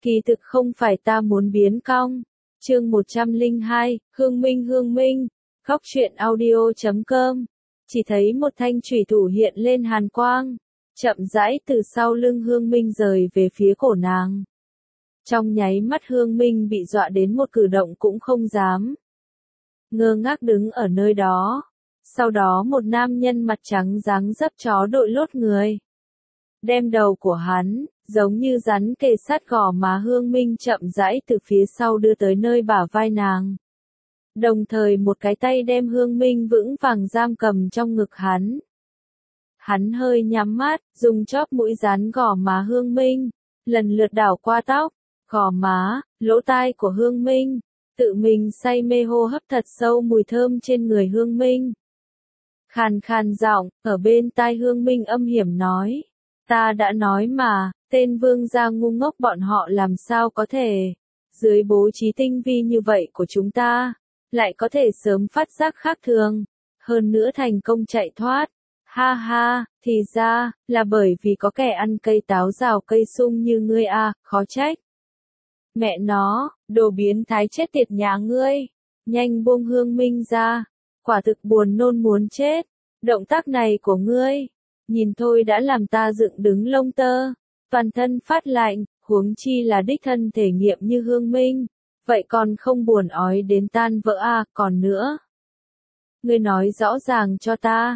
Kỳ thực không phải ta muốn biến cong. Chương 102, Hương Minh, Góc truyện audio.com. Chỉ thấy một thanh chủy thủ hiện lên hàn quang, chậm rãi từ sau lưng Hương Minh rời về phía cổ nàng. Trong nháy mắt Hương Minh bị dọa đến một cử động cũng không dám. Ngơ ngác đứng ở nơi đó. Sau đó một nam nhân mặt trắng dáng dấp chó đội lốt người. Đem đầu của hắn, giống như rắn kề sát gò má Hương Minh chậm rãi từ phía sau đưa tới nơi bả vai nàng. Đồng thời một cái tay đem Hương Minh vững vàng giam cầm trong ngực hắn. Hắn hơi nhắm mắt, dùng chóp mũi dán gò má Hương Minh, lần lượt đảo qua tóc, gò má, lỗ tai của Hương Minh, tự mình say mê hô hấp thật sâu mùi thơm trên người Hương Minh. Khàn khàn giọng, ở bên tai Hương Minh âm hiểm nói. Ta đã nói mà, tên vương gia ngu ngốc bọn họ làm sao có thể, dưới bố trí tinh vi như vậy của chúng ta, lại có thể sớm phát giác khác thường, hơn nữa thành công chạy thoát. Ha ha, thì ra, là bởi vì có kẻ ăn cây táo rào cây sung như ngươi à, khó trách. Mẹ nó, đồ biến thái chết tiệt nhà ngươi, nhanh buông Hương Minh ra, quả thực buồn nôn muốn chết, động tác này của ngươi. Nhìn thôi đã làm ta dựng đứng lông tơ, toàn thân phát lạnh, huống chi là đích thân thể nghiệm như Hương Minh, vậy còn không buồn ói đến tan vỡ à, còn nữa. Ngươi nói rõ ràng cho ta,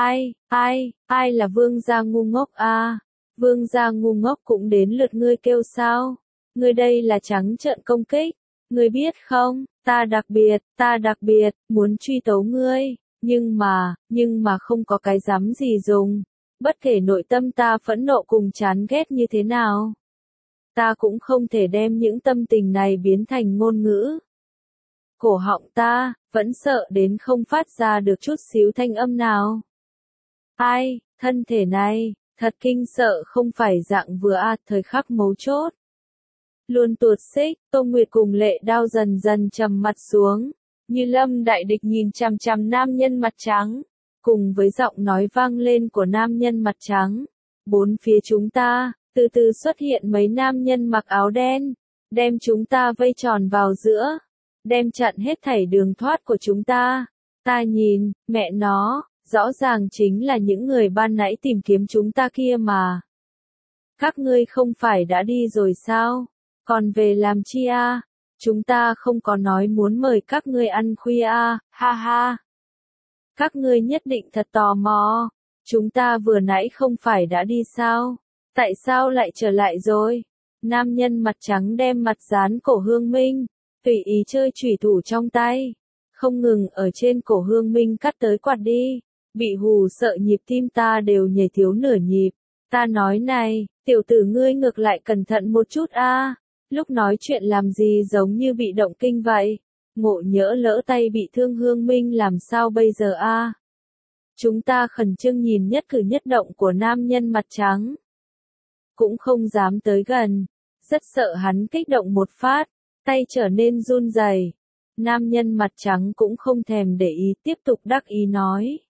ai là vương gia ngu ngốc à, vương gia ngu ngốc cũng đến lượt ngươi kêu sao, ngươi đây là trắng trợn công kích, ngươi biết không, ta đặc biệt, muốn truy tấu ngươi, nhưng mà không có cái dám gì dùng. Bất kể nội tâm ta phẫn nộ cùng chán ghét như thế nào, ta cũng không thể đem những tâm tình này biến thành ngôn ngữ. Cổ họng ta, vẫn sợ đến không phát ra được chút xíu thanh âm nào. Thân thể này, thật kinh sợ không phải dạng vừa thời khắc mấu chốt. Luôn tuột xích, Tô Nguyệt cùng Lệ Đao dần dần trầm mặt xuống, như lâm đại địch nhìn chằm chằm nam nhân mặt trắng. Cùng với giọng nói vang lên của nam nhân mặt trắng, bốn phía chúng ta, từ từ xuất hiện mấy nam nhân mặc áo đen, đem chúng ta vây tròn vào giữa, đem chặn hết thảy đường thoát của chúng ta. Ta nhìn, mẹ nó, rõ ràng chính là những người ban nãy tìm kiếm chúng ta kia mà. Các ngươi không phải đã đi rồi sao? Còn về làm chi à? Chúng ta không có nói muốn mời các ngươi ăn khuya à, ha ha. Các ngươi nhất định thật tò mò, chúng ta vừa nãy không phải đã đi sao? Tại sao lại trở lại rồi? Nam nhân mặt trắng đem mặt dán cổ Hương Minh, tùy ý chơi chủy thủ trong tay, không ngừng ở trên cổ Hương Minh cắt tới quạt đi, bị hù sợ nhịp tim ta đều nhảy thiếu nửa nhịp. Ta nói này, tiểu tử ngươi ngược lại cẩn thận một chút a, lúc nói chuyện làm gì giống như bị động kinh vậy. Ngộ nhỡ lỡ tay bị thương Hương Minh làm sao bây giờ a? Chúng ta khẩn trương nhìn nhất cử nhất động của nam nhân mặt trắng. Cũng không dám tới gần, rất sợ hắn kích động một phát, tay trở nên run rẩy. Nam nhân mặt trắng cũng không thèm để ý tiếp tục đắc ý nói.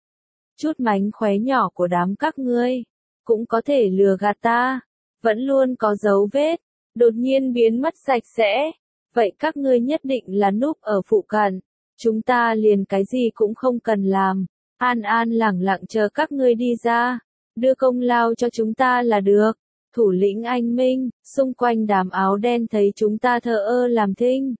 Chút mánh khóe nhỏ của đám các ngươi, cũng có thể lừa gạt ta, vẫn luôn có dấu vết, đột nhiên biến mất sạch sẽ. Vậy các ngươi nhất định là núp ở phụ cận, chúng ta liền cái gì cũng không cần làm, an lẳng lặng chờ các ngươi đi ra, đưa công lao cho chúng ta là được. Thủ lĩnh anh Minh, xung quanh đám áo đen thấy chúng ta thờ ơ làm thinh.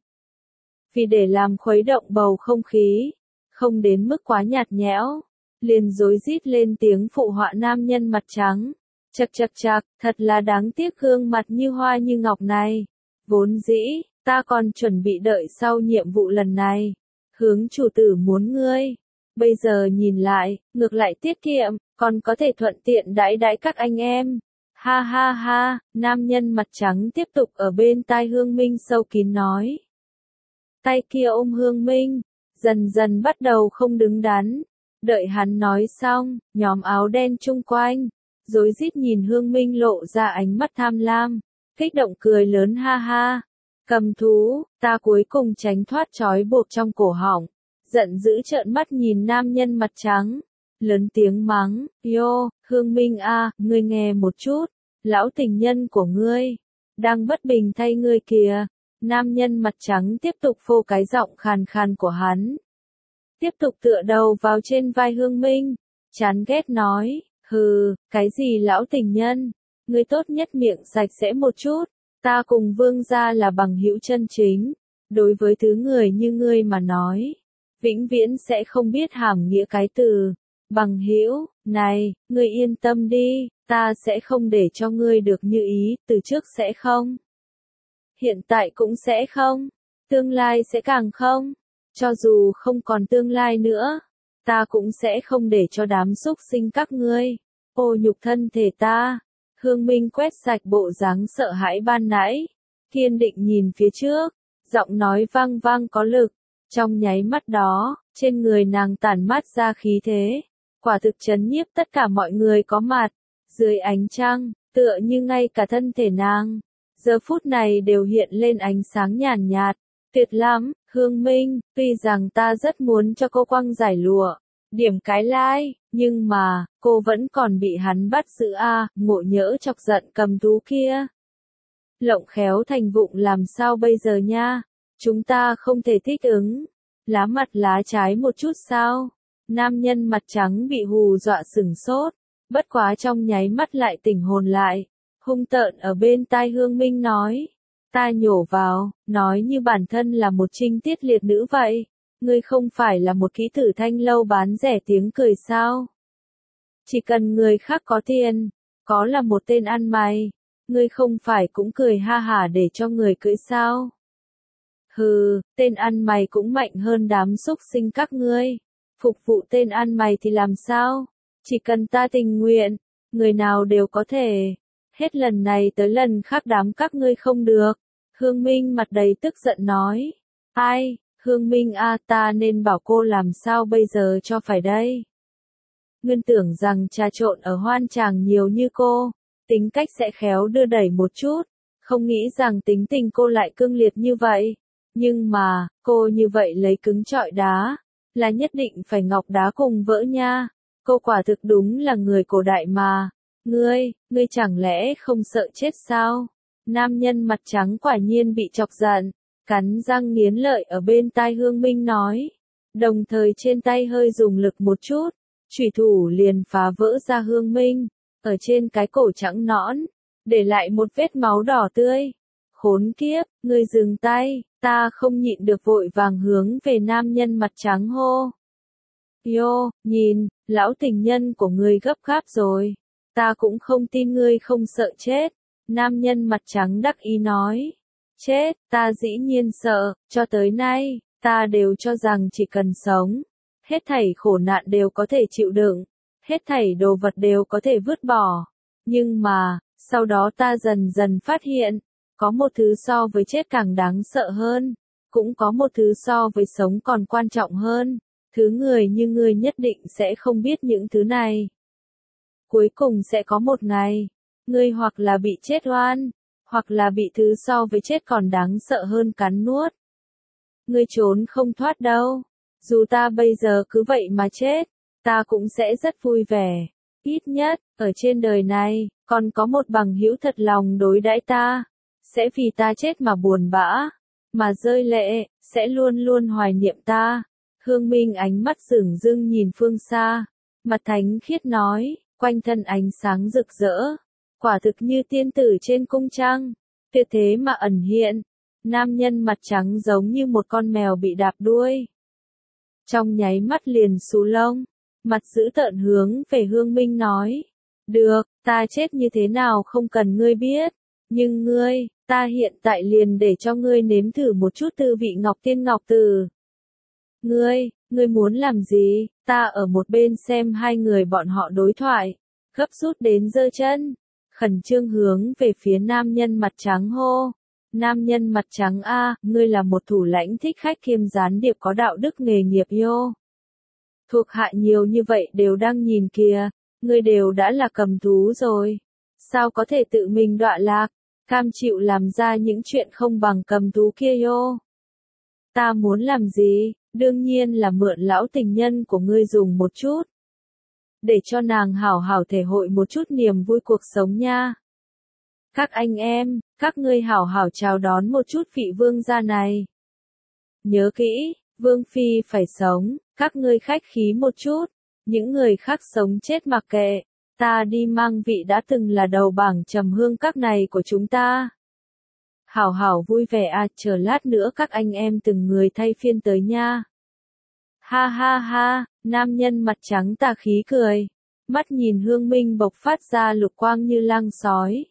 Vì để làm khuấy động bầu không khí, không đến mức quá nhạt nhẽo, liền rối rít lên tiếng phụ họa nam nhân mặt trắng. Chậc, thật là đáng tiếc gương mặt như hoa như ngọc này. Vốn dĩ, ta còn chuẩn bị đợi sau nhiệm vụ lần này, hướng chủ tử muốn ngươi. Bây giờ nhìn lại, ngược lại tiết kiệm, còn có thể thuận tiện đãi đãi các anh em. Ha ha ha, nam nhân mặt trắng tiếp tục ở bên tai Hương Minh sâu kín nói. Tay kia ôm Hương Minh, dần dần bắt đầu không đứng đắn. Đợi hắn nói xong, nhóm áo đen chung quanh, rối rít nhìn Hương Minh lộ ra ánh mắt tham lam, kích động cười lớn ha ha. Cầm thú, ta cuối cùng tránh thoát trói buộc trong cổ họng, giận dữ trợn mắt nhìn nam nhân mặt trắng, lớn tiếng mắng, Hương Minh a, ngươi nghe một chút, lão tình nhân của ngươi, đang bất bình thay ngươi kìa. Nam nhân mặt trắng tiếp tục phô cái giọng khàn khàn của hắn. Tiếp tục tựa đầu vào trên vai Hương Minh, chán ghét nói, hừ, cái gì lão tình nhân, ngươi tốt nhất miệng sạch sẽ một chút, ta cùng Vương gia là bằng hữu chân chính, đối với thứ người như ngươi mà nói, vĩnh viễn sẽ không biết hàm nghĩa cái từ, bằng hữu, này, ngươi yên tâm đi, ta sẽ không để cho ngươi được như ý, từ trước sẽ không. Hiện tại cũng sẽ không, tương lai sẽ càng không, cho dù không còn tương lai nữa, ta cũng sẽ không để cho đám súc sinh các ngươi, ô nhục thân thể ta. Hương Minh quét sạch bộ dáng sợ hãi ban nãy, kiên định nhìn phía trước, giọng nói vang vang có lực, trong nháy mắt đó, trên người nàng tản mát ra khí thế, quả thực chấn nhiếp tất cả mọi người có mặt, dưới ánh trăng, tựa như ngay cả thân thể nàng. Giờ phút này đều hiện lên ánh sáng nhàn nhạt, tuyệt lắm, Hương Minh, tuy rằng ta rất muốn cho cô quăng giải lụa, điểm cái like, nhưng mà, cô vẫn còn bị hắn bắt giữ ngộ nhỡ chọc giận cầm thú kia. Lộng khéo thành vụng làm sao bây giờ nha, chúng ta không thể thích ứng, lá mặt lá trái một chút sao, nam nhân mặt trắng bị hù dọa sửng sốt, bất quá trong nháy mắt lại tỉnh hồn lại. Hung tợn ở bên tai Hương Minh nói, ta nhổ vào, nói như bản thân là một trinh tiết liệt nữ vậy, ngươi không phải là một kỹ tử thanh lâu bán rẻ tiếng cười sao? Chỉ cần người khác có tiền, có là một tên ăn mày, ngươi không phải cũng cười ha hả để cho người cưỡi sao? Hừ, tên ăn mày cũng mạnh hơn đám súc sinh các ngươi, phục vụ tên ăn mày thì làm sao? Chỉ cần ta tình nguyện, người nào đều có thể. Hết lần này tới lần khác đám các ngươi không được. Hương Minh mặt đầy tức giận nói. Ai, Hương Minh ta nên bảo cô làm sao bây giờ cho phải đây. Nguyên tưởng rằng trà trộn ở hoan chàng nhiều như cô, tính cách sẽ khéo đưa đẩy một chút, không nghĩ rằng tính tình cô lại cương liệt như vậy. Nhưng mà, cô như vậy lấy cứng trọi đá, là nhất định phải ngọc đá cùng vỡ nha. Cô quả thực đúng là người cổ đại mà. Ngươi chẳng lẽ không sợ chết sao? Nam nhân mặt trắng quả nhiên bị chọc giận, cắn răng nghiến lợi ở bên tai Hương Minh nói. Đồng thời trên tay hơi dùng lực một chút, chủy thủ liền phá vỡ ra Hương Minh, ở trên cái cổ trắng nõn, để lại một vết máu đỏ tươi. Khốn kiếp, ngươi dừng tay, ta không nhịn được vội vàng hướng về nam nhân mặt trắng hô. Yo, nhìn, lão tình nhân của ngươi gấp gáp rồi. Ta cũng không tin ngươi không sợ chết. Nam nhân mặt trắng đắc ý nói. Chết, ta dĩ nhiên sợ, cho tới nay, ta đều cho rằng chỉ cần sống. Hết thảy khổ nạn đều có thể chịu đựng. Hết thảy đồ vật đều có thể vứt bỏ. Nhưng mà, sau đó ta dần dần phát hiện, có một thứ so với chết càng đáng sợ hơn. Cũng có một thứ so với sống còn quan trọng hơn. Thứ người như ngươi nhất định sẽ không biết những thứ này. Cuối cùng sẽ có một ngày, ngươi hoặc là bị chết oan, hoặc là bị thứ so với chết còn đáng sợ hơn cắn nuốt. Ngươi trốn không thoát đâu. Dù ta bây giờ cứ vậy mà chết, ta cũng sẽ rất vui vẻ. Ít nhất, ở trên đời này, còn có một bằng hữu thật lòng đối đãi ta. Sẽ vì ta chết mà buồn bã, mà rơi lệ, sẽ luôn luôn hoài niệm ta. Hương Minh ánh mắt dửng dưng nhìn phương xa, mặt thánh khiết nói, quanh thân ánh sáng rực rỡ, quả thực như tiên tử trên cung trăng, tuyệt thế mà ẩn hiện. Nam nhân mặt trắng giống như một con mèo bị đạp đuôi. Trong nháy mắt liền xù lông, mặt dữ tợn hướng về Hương Minh nói, được, ta chết như thế nào không cần ngươi biết, nhưng ngươi, ta hiện tại liền để cho ngươi nếm thử một chút tư vị ngọc tiên ngọc tử. Ngươi muốn làm gì? Ta ở một bên xem hai người bọn họ đối thoại, gấp rút đến giơ chân, khẩn trương hướng về phía nam nhân mặt trắng hô. Nam nhân mặt trắng ngươi là một thủ lãnh thích khách kiêm gián điệp có đạo đức nghề nghiệp yo. Thuộc hạ nhiều như vậy đều đang nhìn kìa, ngươi đều đã là cầm thú rồi. Sao có thể tự mình đọa lạc, cam chịu làm ra những chuyện không bằng cầm thú kia yo. Ta muốn làm gì? Đương nhiên là mượn lão tình nhân của ngươi dùng một chút. Để cho nàng hảo hảo thể hội một chút niềm vui cuộc sống nha. Các anh em, các ngươi hảo hảo chào đón một chút vị vương gia này. Nhớ kỹ, vương phi phải sống, các ngươi khách khí một chút, những người khác sống chết mặc kệ, ta đi mang vị đã từng là đầu bảng trầm hương các này của chúng ta. Hảo hảo vui vẻ à, chờ lát nữa các anh em từng người thay phiên tới nha. Ha ha ha, nam nhân mặt trắng tà khí cười, mắt nhìn Hương Minh bộc phát ra lục quang như lang sói.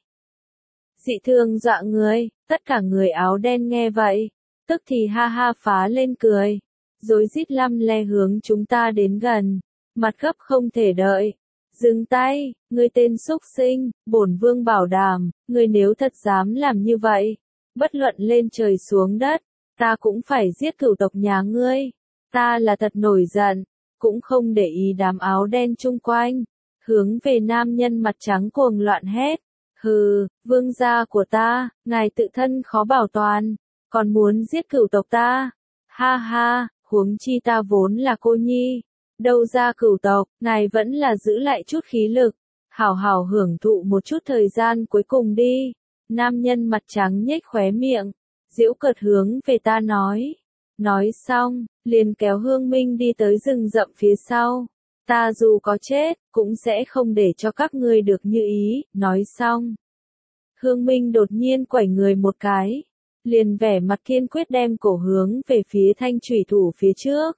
Dị thường dọa người, tất cả người áo đen nghe vậy, tức thì ha ha phá lên cười, rối rít lăm le hướng chúng ta đến gần, mặt gấp không thể đợi. Dừng tay, ngươi tên xúc sinh, bổn vương bảo đảm, ngươi nếu thật dám làm như vậy, bất luận lên trời xuống đất, ta cũng phải giết cửu tộc nhà ngươi. Ta là thật nổi giận, cũng không để ý đám áo đen chung quanh, hướng về nam nhân mặt trắng cuồng loạn hét. Hừ, vương gia của ta, ngài tự thân khó bảo toàn, còn muốn giết cửu tộc ta. Ha ha, huống chi ta vốn là cô nhi, đâu ra cửu tộc, ngài vẫn là giữ lại chút khí lực, hảo hảo hưởng thụ một chút thời gian cuối cùng đi. Nam nhân mặt trắng nhếch khóe miệng, giễu cợt hướng về ta nói. Nói xong, liền kéo Hương Minh đi tới rừng rậm phía sau. Ta dù có chết, cũng sẽ không để cho các ngươi được như ý. Nói xong, Hương Minh đột nhiên quẩy người một cái, liền vẻ mặt kiên quyết đem cổ hướng về phía thanh chủy thủ phía trước.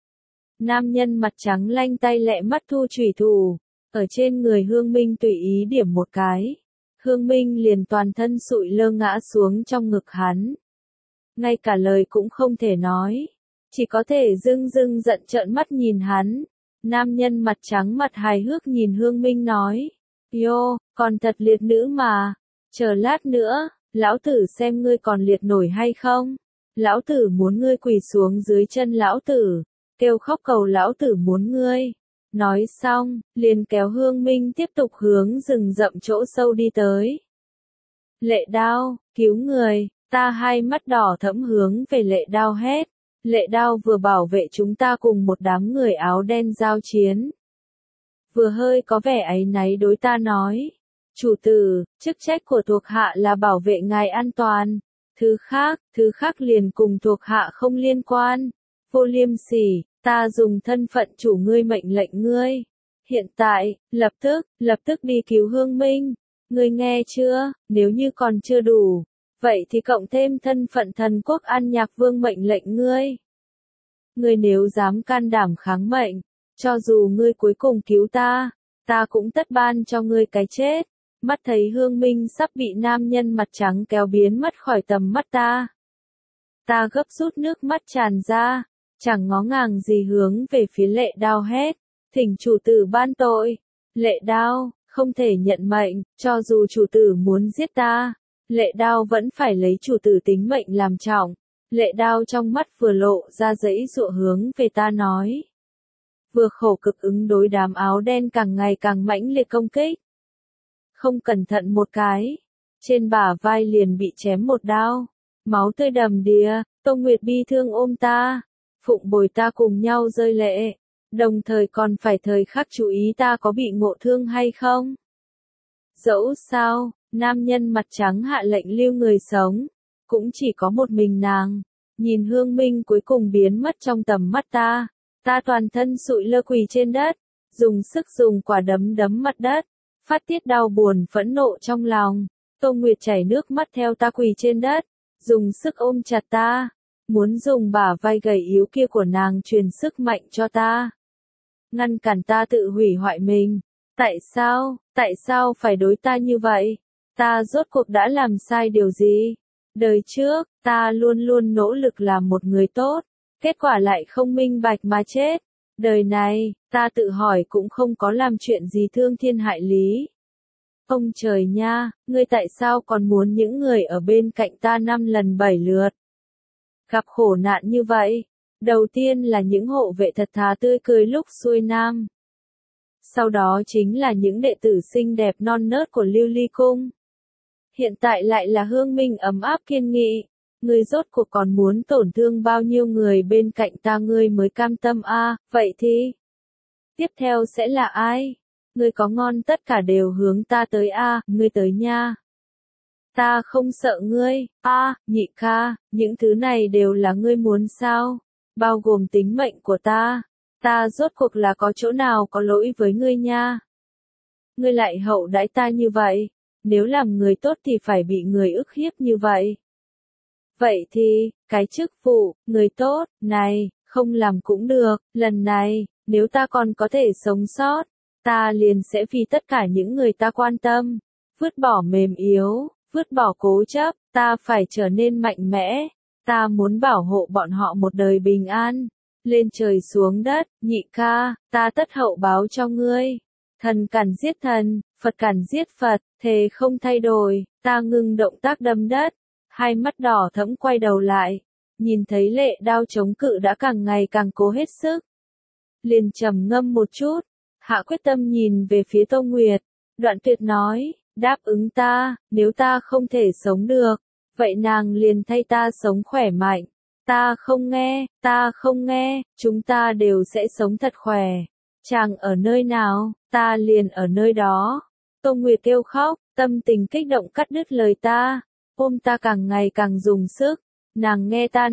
Nam nhân mặt trắng lanh tay lẹ mắt thu chủy thủ, ở trên người Hương Minh tùy ý điểm một cái. Hương Minh liền toàn thân sụi lơ ngã xuống trong ngực hắn. Ngay cả lời cũng không thể nói, chỉ có thể dưng dưng giận trợn mắt nhìn hắn. Nam nhân mặt trắng mặt hài hước nhìn Hương Minh nói, Yo, còn thật liệt nữ mà, chờ lát nữa, lão tử xem ngươi còn liệt nổi hay không. Lão tử muốn ngươi quỳ xuống dưới chân lão tử, kêu khóc cầu lão tử muốn ngươi. Nói xong, liền kéo Hương Minh tiếp tục hướng rừng rậm chỗ sâu đi tới. Lệ Đao, cứu người, ta hai mắt đỏ thẫm hướng về Lệ Đao hét. Lệ Đao vừa bảo vệ chúng ta cùng một đám người áo đen giao chiến, vừa hơi có vẻ áy náy đối ta nói, chủ tử, chức trách của thuộc hạ là bảo vệ ngài an toàn, thứ khác liền cùng thuộc hạ không liên quan. Vô liêm sỉ, ta dùng thân phận chủ ngươi mệnh lệnh ngươi. Hiện tại, lập tức đi cứu Hương Minh. Ngươi nghe chưa, nếu như còn chưa đủ, vậy thì cộng thêm thân phận thần quốc An Nhạc Vương mệnh lệnh ngươi. Ngươi nếu dám can đảm kháng mệnh, cho dù ngươi cuối cùng cứu ta, ta cũng tất ban cho ngươi cái chết. Mắt thấy Hương Minh sắp bị nam nhân mặt trắng kéo biến mất khỏi tầm mắt ta. Ta gấp rút nước mắt tràn ra, chẳng ngó ngàng gì hướng về phía Lệ Đao hét, thỉnh chủ tử ban tội. Lệ Đao, không thể nhận mệnh, cho dù chủ tử muốn giết ta, Lệ Đao vẫn phải lấy chủ tử tính mệnh làm trọng. Lệ Đao trong mắt vừa lộ ra dãy dụa hướng về ta nói. Vừa khổ cực ứng đối đám áo đen càng ngày càng mãnh liệt công kích. Không cẩn thận một cái, trên bả vai liền bị chém một đao, máu tươi đầm đìa. Tô Nguyệt bi thương ôm ta, phụng bồi ta cùng nhau rơi lệ, đồng thời còn phải thời khắc chú ý ta có bị ngộ thương hay không. Dẫu sao, nam nhân mặt trắng hạ lệnh lưu người sống, cũng chỉ có một mình nàng. Nhìn Hương Minh cuối cùng biến mất trong tầm mắt ta, ta toàn thân sụi lơ quỳ trên đất, dùng sức dùng quả đấm đấm mặt đất, phát tiết đau buồn phẫn nộ trong lòng. Tô Nguyệt chảy nước mắt theo ta quỳ trên đất, dùng sức ôm chặt ta, muốn dùng bả vai gầy yếu kia của nàng truyền sức mạnh cho ta, ngăn cản ta tự hủy hoại mình. Tại sao phải đối ta như vậy? Ta rốt cuộc đã làm sai điều gì? Đời trước, ta luôn luôn nỗ lực làm một người tốt, kết quả lại không minh bạch mà chết. Đời này, ta tự hỏi cũng không có làm chuyện gì thương thiên hại lý. Ông trời nha, ngươi tại sao còn muốn những người ở bên cạnh ta 5 lần 7 lượt gặp khổ nạn như vậy? Đầu tiên là những hộ vệ thật thà tươi cười lúc xuôi nam. Sau đó chính là những đệ tử xinh đẹp non nớt của Lưu Ly Cung. Hiện tại lại là Hương Minh ấm áp kiên nghị. Ngươi rốt cuộc còn muốn tổn thương bao nhiêu người bên cạnh ta ngươi mới cam tâm a? Vậy thì tiếp theo sẽ là ai? Ngươi có ngon tất cả đều hướng ta tới a, ngươi tới nha. Ta không sợ ngươi, nhị ca, những thứ này đều là ngươi muốn sao? Bao gồm tính mệnh của ta rốt cuộc là có chỗ nào có lỗi với ngươi nha? Ngươi lại hậu đãi ta như vậy, nếu làm người tốt thì phải bị người ức hiếp như vậy. Vậy thì, cái chức vụ, người tốt, này, không làm cũng được, lần này, nếu ta còn có thể sống sót, ta liền sẽ vì tất cả những người ta quan tâm, vứt bỏ mềm yếu, vứt bỏ cố chấp, ta phải trở nên mạnh mẽ, ta muốn bảo hộ bọn họ một đời bình an, lên trời xuống đất, nhị ca, ta tất hậu báo cho ngươi. Thần cản giết thần, Phật cản giết Phật, thề không thay đổi, ta ngừng động tác đâm đất, hai mắt đỏ thẫm quay đầu lại, nhìn thấy lệ đao chống cự đã càng ngày càng cố hết sức. Liền trầm ngâm một chút, hạ quyết tâm nhìn về phía Tô Nguyệt, Đoạn Tuyệt nói, đáp ứng ta, nếu ta không thể sống được, vậy nàng liền thay ta sống khỏe mạnh. Ta không nghe, chúng ta đều sẽ sống thật khỏe. Chàng ở nơi nào, ta liền ở nơi đó. Tô Nguyệt kêu khóc, tâm tình kích động cắt đứt lời ta, ôm ta càng ngày càng dùng sức. Nàng nghe ta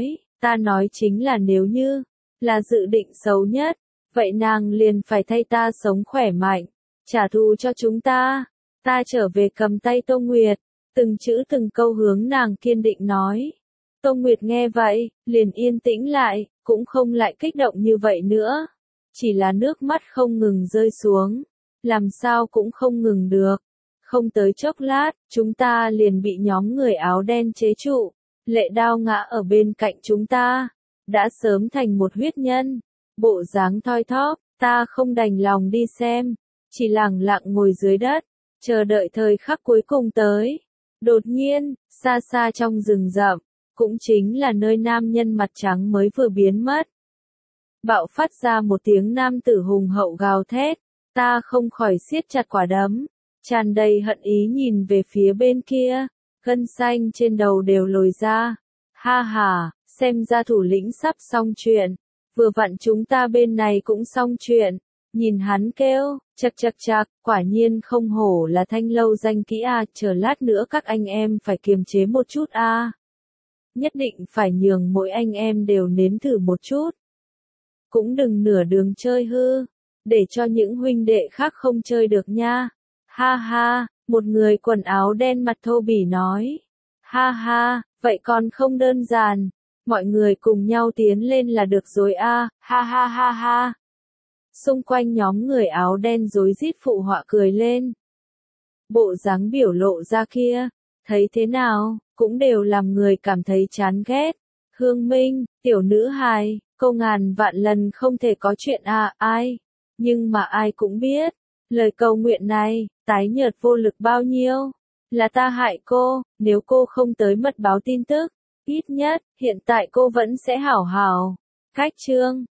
nói chính là nếu như, là dự định xấu nhất, vậy nàng liền phải thay ta sống khỏe mạnh, trả thù cho chúng ta. Ta trở về cầm tay Tô Nguyệt, từng chữ từng câu hướng nàng kiên định nói. Tô Nguyệt nghe vậy, liền yên tĩnh lại, cũng không lại kích động như vậy nữa. Chỉ là nước mắt không ngừng rơi xuống, làm sao cũng không ngừng được. Không tới chốc lát, chúng ta liền bị nhóm người áo đen chế trụ, lệ đao ngã ở bên cạnh chúng ta, đã sớm thành một huyết nhân, bộ dáng thoi thóp, ta không đành lòng đi xem, chỉ lẳng lặng ngồi dưới đất, chờ đợi thời khắc cuối cùng tới. Đột nhiên, xa xa trong rừng rậm, cũng chính là nơi nam nhân mặt trắng mới vừa biến mất. Bạo phát ra một tiếng nam tử hùng hậu gào thét, ta không khỏi siết chặt quả đấm, tràn đầy hận ý nhìn về phía bên kia, gân xanh trên đầu đều lồi ra. Ha ha, xem ra thủ lĩnh sắp xong chuyện, vừa vặn chúng ta bên này cũng xong chuyện. Nhìn hắn kêu, chạc, quả nhiên không hổ là thanh lâu danh kỹ chờ lát nữa các anh em phải kiềm chế một chút nhất định phải nhường mỗi anh em đều nếm thử một chút. Cũng đừng nửa đường chơi hư, để cho những huynh đệ khác không chơi được nha. Ha ha, một người quần áo đen mặt thô bỉ nói. Ha ha, vậy còn không đơn giản, mọi người cùng nhau tiến lên là được rồi ha ha ha ha. Xung quanh nhóm người áo đen rối rít phụ họa cười lên. Bộ dáng biểu lộ ra kia, thấy thế nào, cũng đều làm người cảm thấy chán ghét. Hương Minh, tiểu nữ hài, cô ngàn vạn lần không thể có chuyện ai. Nhưng mà ai cũng biết, lời cầu nguyện này, tái nhợt vô lực bao nhiêu. Là ta hại cô, nếu cô không tới mật báo tin tức, ít nhất, hiện tại cô vẫn sẽ hảo hảo. Cách chương